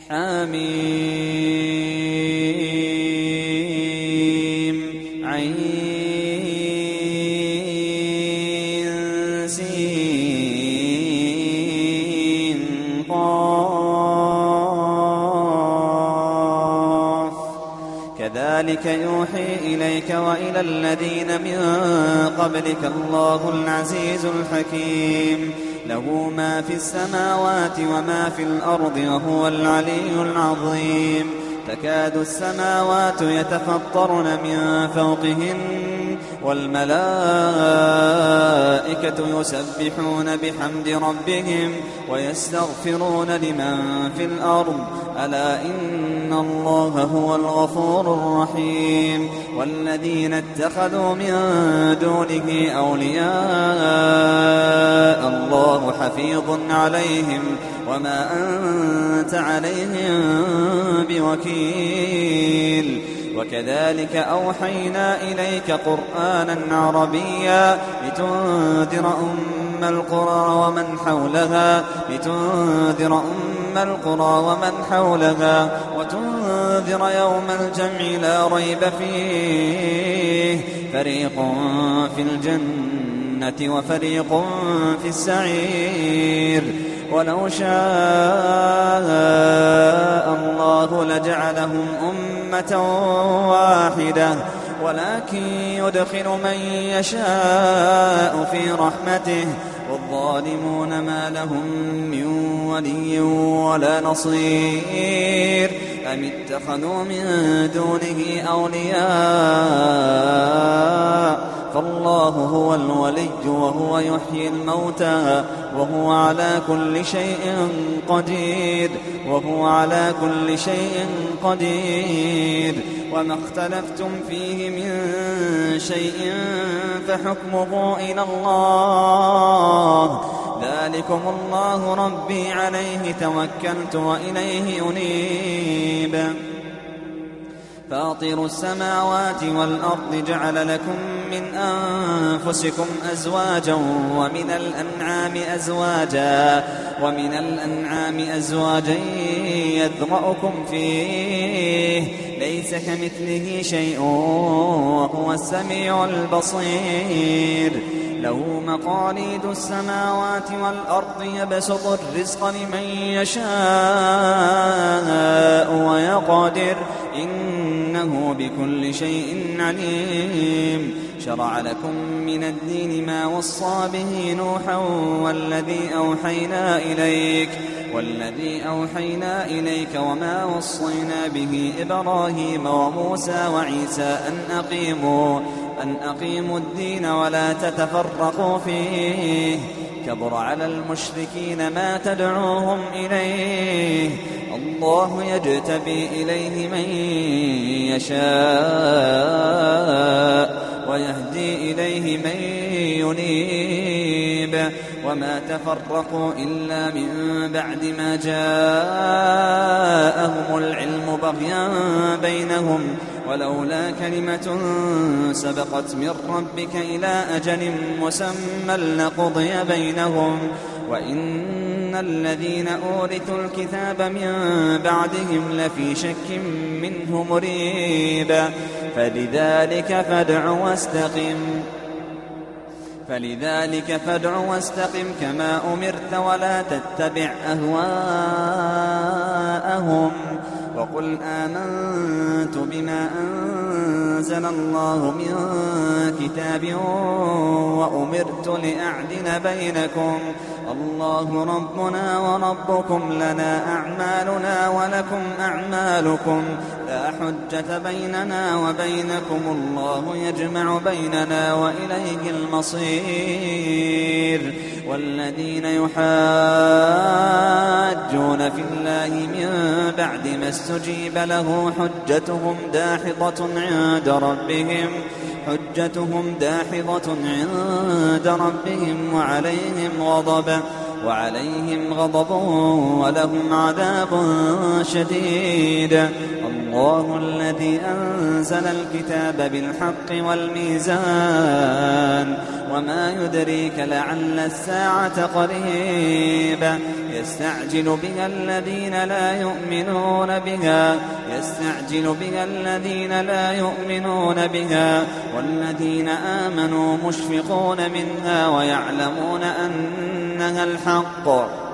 حميم عين سين قاف كذلك يوحي إليك وإلى الذين من قبلك الله العزيز الحكيم له ما في السماوات وما في الأرض وهو العلي العظيم تكاد السماوات يتفطرن من فوقهن والملائكة يسبحون بحمد ربهم ويستغفرون لمن في الأرض ألا إن الله هو الغفور الرحيم والذين اتخذوا من دونه أولياء الله حفيظ عليهم وما أنت عليهم بوكيل وكذلك أوحينا إليك قرآنا عربيا لتنذر أم القرى ومن حولها وتنذر يوم الجمع لا ريب فيه فريق في الجنة وفريق في السعير ولو شاء الله لجعلهم أمة واحدة ولكن يدخل من يشاء في رحمته والظالمون ما لهم من ولي ولا نصير أم اتخذوا من دونه أولياء فالله هو الولي وهو يحيي الموتى وهو على كل شيء قدير وما اختلفتم فيه من شيء فحكمه إلى الله ذلكم الله ربي عليه توكلت وإليه أنيب فاطر السماوات والأرض جعل لكم من أنفسكم أزواجا ومن الأنعام أزواجا يذرأكم فيه ليس كمثله شيء وهو السميع البصير له مقاليد السماوات والأرض يبسط الرزق لمن يشاء ويقدر إنه بكل شيء عليم شرع لكم من الدين ما وصى به نوحا والذي أوحينا إليك وما وصينا به إبراهيم وموسى وعيسى أن أقيموا الدين ولا تتفرقوا فيه كبر على المشركين ما تدعوهم إليه الله يجتبي إليه من يشاء ويهدي إليه من ينيب وما تفرقوا إلا من بعد ما جاءهم العلم بغيا بينهم ولولا كلمة سبقت من ربك إلى أجل مسمى لقضي بينهم وإن الذين أورثوا الكتاب من بعدهم لفي شك منه مريب فلذلك فادع واستقم كما أمرت ولا تتبع أهواءهم وقل آمنت بما أنزل الله من كتاب وأمرت لأعدل بينكم الله ربنا وربكم لنا أعمالنا ولكم أعمالكم لا حجة بيننا وبينكم الله يجمع بيننا وإليه المصير والذين يحاجون في الله من بعد ما استجيب له حجتهم داحضة عند ربهم وعليهم غضب ولهم عذاب شديد الله الذي أنزل الكتاب بالحق والميزان وما يدريك لعل الساعة قريب يستعجل بها الذين لا يؤمنون بها والذين آمنوا مشفقون منها ويعلمون أنها الحق.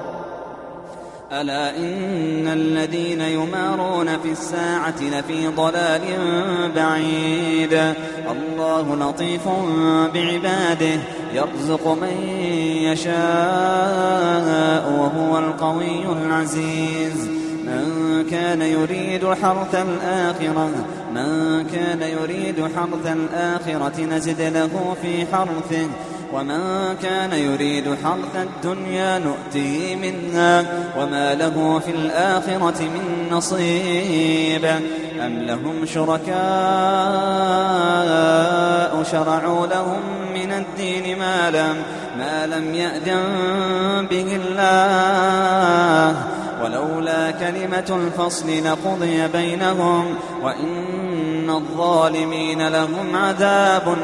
ألا إن الذين يمارون في الساعة لفي ضلال بعيد. الله لطيف بعباده يرزق من يشاء وهو القوي العزيز. من كان يريد حرث الآخرة نزد له في حرثه ومن كان يريد حرث الدنيا نؤته منها وما له في الآخرة من نصيب. أم لهم شركاء شرعوا لهم من الدين ما لم يأذن به الله ولولا كلمة الفصل لقضي بينهم وإن الظالمين لهم عذاب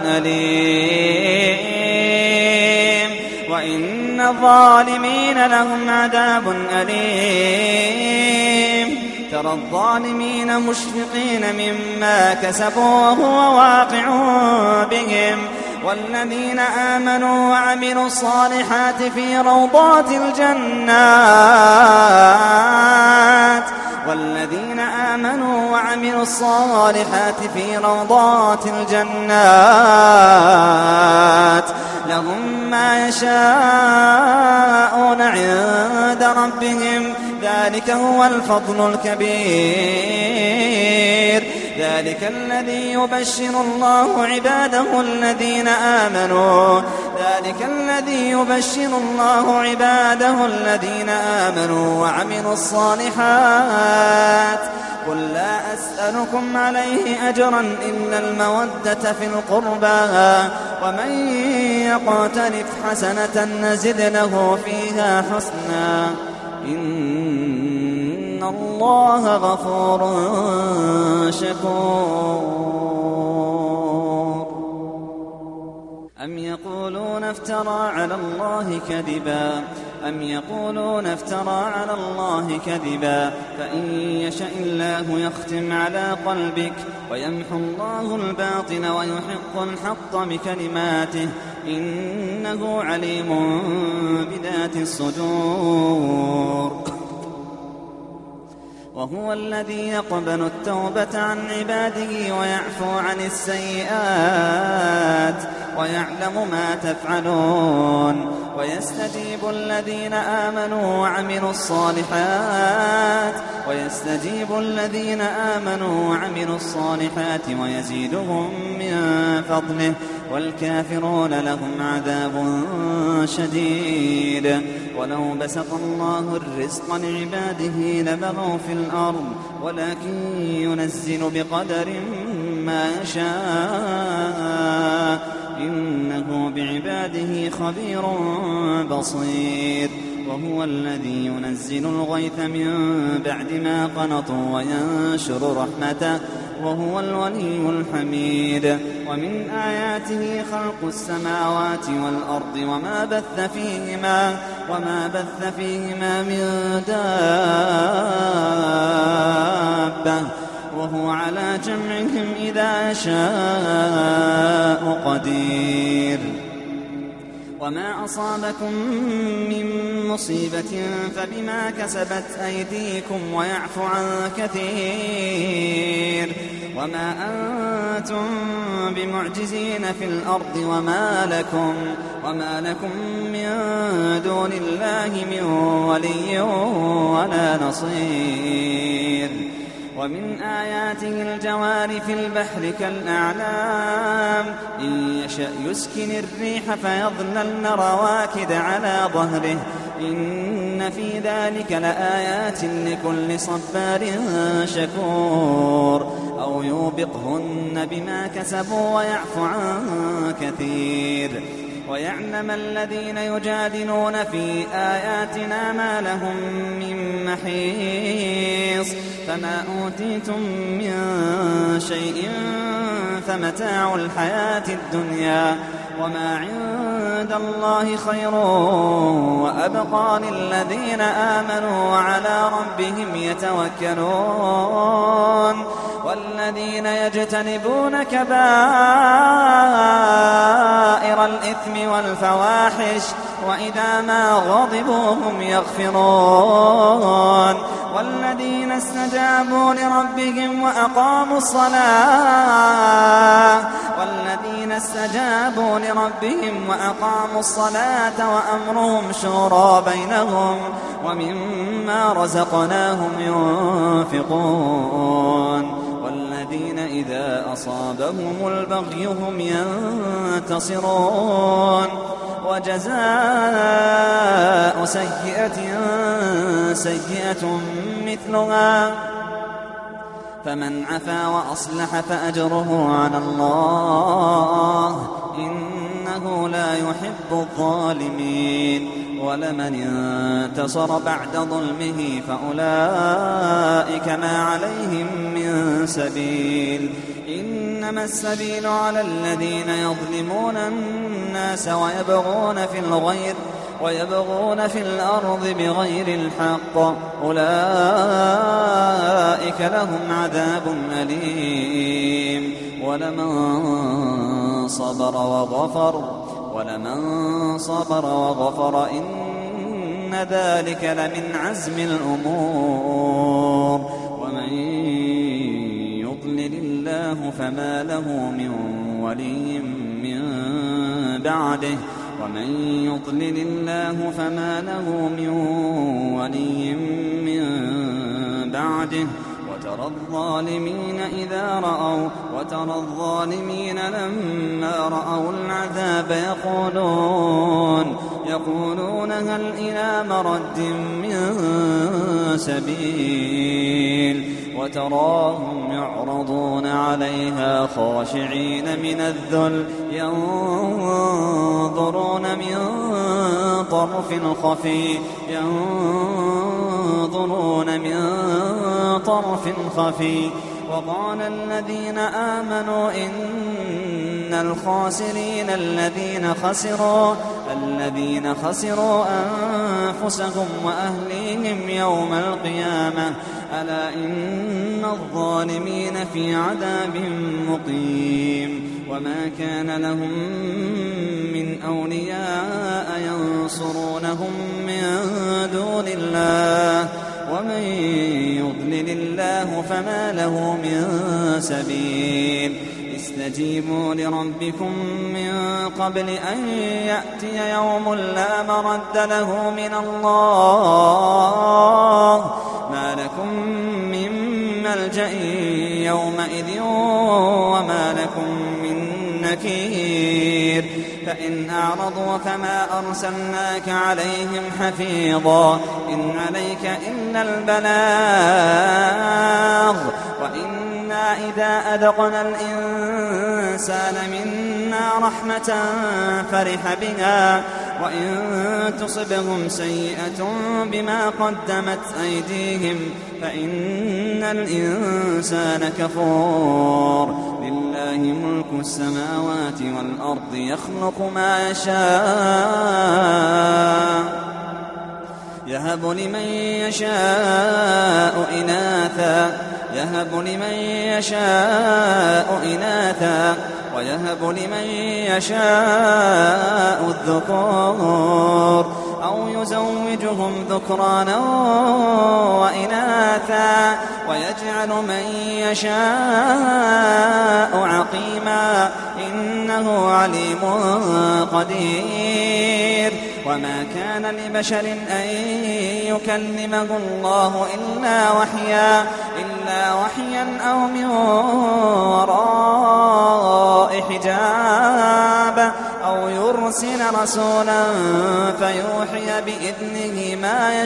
أليم. ترى الظالمين مشفقين مما كسبوا وهو واقع بهم والذين آمنوا وعملوا الصالحات في روضات الجنات لهم ما يشاءون عند ربهم ذلك هو الفضل الكبير. ذلك الذي يبشر الله عباده الذين آمنوا وعملوا الصالحات. قل لا أسألكم عليه أجرا إلا المودة في القربى ومن يقترف حسنة نزد له فيها حسنا إن الله غفور شكور. أم يقولون افترى على الله كذبا فإن يشأ الله يختم على قلبك ويمحو الله الباطل ويحق الحق بكلماته إنه عليم بذات الصدور. وهو الذي يقبل التوبة عن عباده ويعفو عن السيئات ويعلم ما تفعلون ويستجيب الذين آمنوا وعملوا الصالحات ويزيدهم من فضله والكافرون لهم عذاب شديد. ولو بسط الله الرزق لعباده لبغوا في الأرض ولكن ينزل بقدر ما يشاء إنه بعباده خبير بصير. وهو الذي ينزل الغيث من بعد ما قنطوا وينشر رحمته وهو الولي الحميد. ومن آياته خلق السماوات والأرض وما بث فيهما من دابة وهو على جمعهم إذا يشاء قدير. وما أصابكم من مصيبة فبما كسبت أيديكم ويعفو عن كثير. وما أنتم بمعجزين في الأرض وما لكم من دون الله من ولي ولا نصير. ومن آياته الجوار في البحر كالأعلام إن يشأ يسكن الريح فيظللن رواكد على ظهره إن في ذلك لآيات لكل صبار شكور. أو يوبقهن بما كسبوا ويعفو عن كثير. ويعلم الذين يجادلون في آياتنا ما لهم من محيص. فما أوتيتم من شيء فمتاع الحياة الدنيا وما عند الله خير وأبقى للذين آمنوا وعلى ربهم يتوكلون والذين يجتنبون كبائر الإثم والفواحش وإذا ما غضبوا هم يغفرون والذين استجابوا لربهم وأقاموا الصلاة وأمرهم شورى بينهم ومما رزقناهم ينفقون والذين إذا أصابهم البغي هم ينتصرون وجزاء سيئة مثلها فمن عفا وأصلح فأجره على الله إنه لا يحب الظالمين ولمن انتصر بعد ظلمه فأولئك ما عليهم من سبيل إنما السبيل على الذين يظلمون الناس ويبغون في الأرض بغير الحق أولئك لهم عذاب أليم ولمن صبر وغفر إن ذلك لمن عزم الأمور ومن يضلل الله فما له من ولي من بعده وترى الظالمين لما رأوا العذاب يقولون هل إلى مرد من سبيل وتراهم يعرضون عليها خاشعين من الذل ينظرون من طرف خفي وقال الذين آمنوا إن الخاسرين الذين خسروا أنفسهم وأهليهم يوم القيامة ألا إن الظالمين في عذاب مقيم وما كان لهم من أولياء ينصرونهم من دون الله ومن يضلل الله فما له من سبيل استجيبوا لربكم من قبل أن يأتي يوم لا مرد له من الله ما لكم من ملجأ يومئذ وما لكم من نكير فإن أعرضوا فما أرسلناك عليهم حفيظا إن عليك إلا البلاغ وإنا إذا أذقنا الإنسان منا رحمة فرح بها وإن تصبهم سيئة بما قدمت أيديهم فإن الإنسان كفور لله ملك السماوات والأرض يخلق ما يشاء يهب لمن يشاء إناثا ويهب لمن يشاء الذكور أو يزوجهم ذكرانا وإناثا ويجعل من يشاء عقيما إنه عليم قدير وما كان لبشر أن يكلمه الله إلا وحيا أو من وراء حجاب أو يرسل رسولا فيوحي بإذنه ما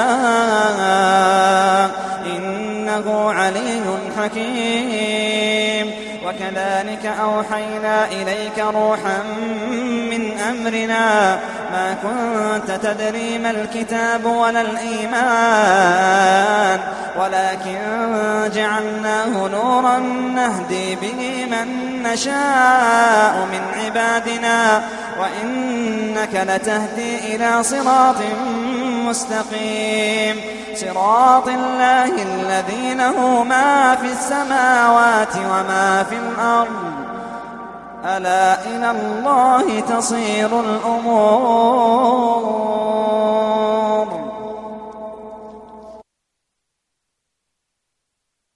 يشاء إنه علي حكيم وكذلك أوحينا إليك روحا من أمرنا ما كنت تدري ما الكتاب ولا الإيمان ولكن جعلناه نورا نهدي به من نشاء من عبادنا وإنك لتهدي إلى صراط مستقيم صراط الله الذي له ما في السماوات وما في الأرض ألا إلى الله تصير الأمور